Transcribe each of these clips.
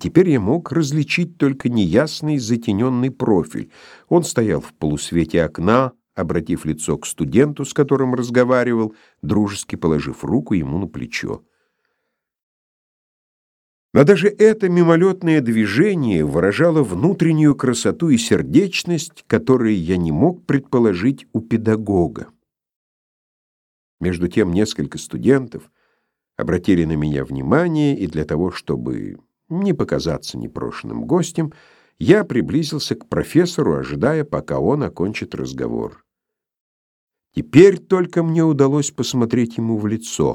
теперь я мог различить только неясный затененный профиль. Он стоял в полусвете окна, обратив лицо к студенту, с которым разговаривал, дружески положив руку ему на плечо. Но даже это мимолетное движение выражало внутреннюю красоту и сердечность, которые я не мог предположить у педагога. Между тем несколько студентов обратили на меня внимание, и для того, чтобы не показаться непрошенным гостем, я приблизился к профессору, ожидая, пока он окончит разговор. Теперь только мне удалось посмотреть ему в лицо.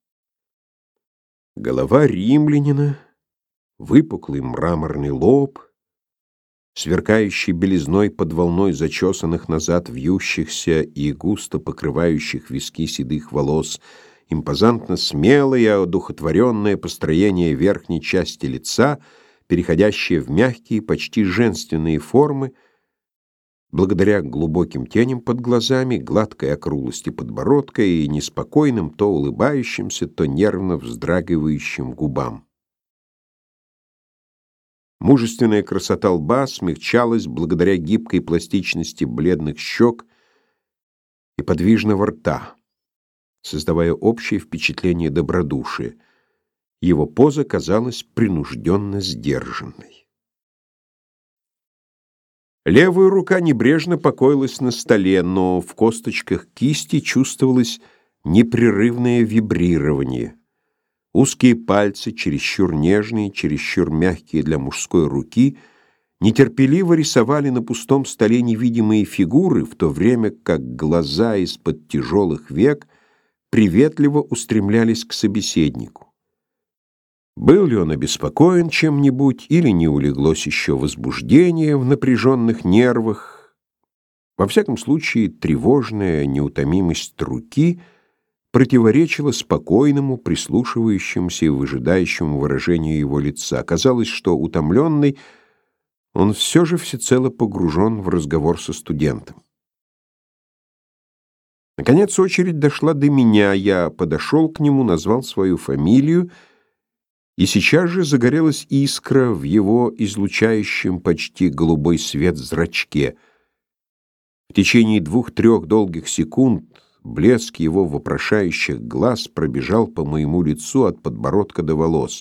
Голова римлянина, выпуклый мраморный лоб, сверкающий белизной под волной зачесанных назад вьющихся и густо покрывающих виски седых волос, импозантно смелое, одухотворенное построение верхней части лица, переходящее в мягкие, почти женственные формы, благодаря глубоким теням под глазами, гладкой округлости подбородка и неспокойным, то улыбающимся, то нервно вздрагивающим губам. Мужественная красота лба смягчалась благодаря гибкой пластичности бледных щек и подвижного рта, создавая общее впечатление добродушия. Его поза казалась принужденно сдержанной. Левая рука небрежно покоилась на столе, но в косточках кисти чувствовалось непрерывное вибрирование. Узкие пальцы, чересчур нежные, чересчур мягкие для мужской руки, нетерпеливо рисовали на пустом столе невидимые фигуры, в то время как глаза из-под тяжелых век приветливо устремлялись к собеседнику. Был ли он обеспокоен чем-нибудь, или не улеглось еще возбуждение в напряженных нервах? Во всяком случае, тревожная неутомимость руки противоречила спокойному, прислушивающемуся и выжидающему выражению его лица. Казалось, что утомленный, он все же всецело погружен в разговор со студентом. Наконец очередь дошла до меня. Я подошел к нему, назвал свою фамилию, и сейчас же загорелась искра в его излучающем почти голубой свет зрачке. В течение 2-3 долгих секунд блеск его вопрошающих глаз пробежал по моему лицу от подбородка до волос.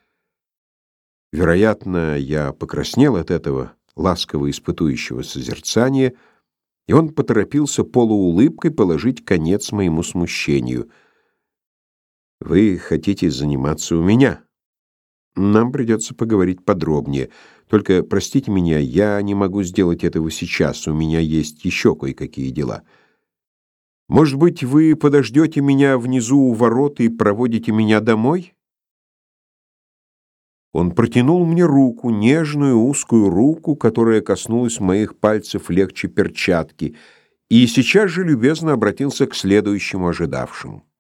Вероятно, я покраснел от этого ласково испытующего созерцания, и он поторопился полуулыбкой положить конец моему смущению. «Вы хотите заниматься у меня? Нам придется поговорить подробнее. Только, простите меня, я не могу сделать этого сейчас, у меня есть еще кое-какие дела. Может быть, вы подождете меня внизу у ворот и проводите меня домой?» Он протянул мне руку, нежную узкую руку, которая коснулась моих пальцев легче перчатки, и сейчас же любезно обратился к следующему ожидавшему.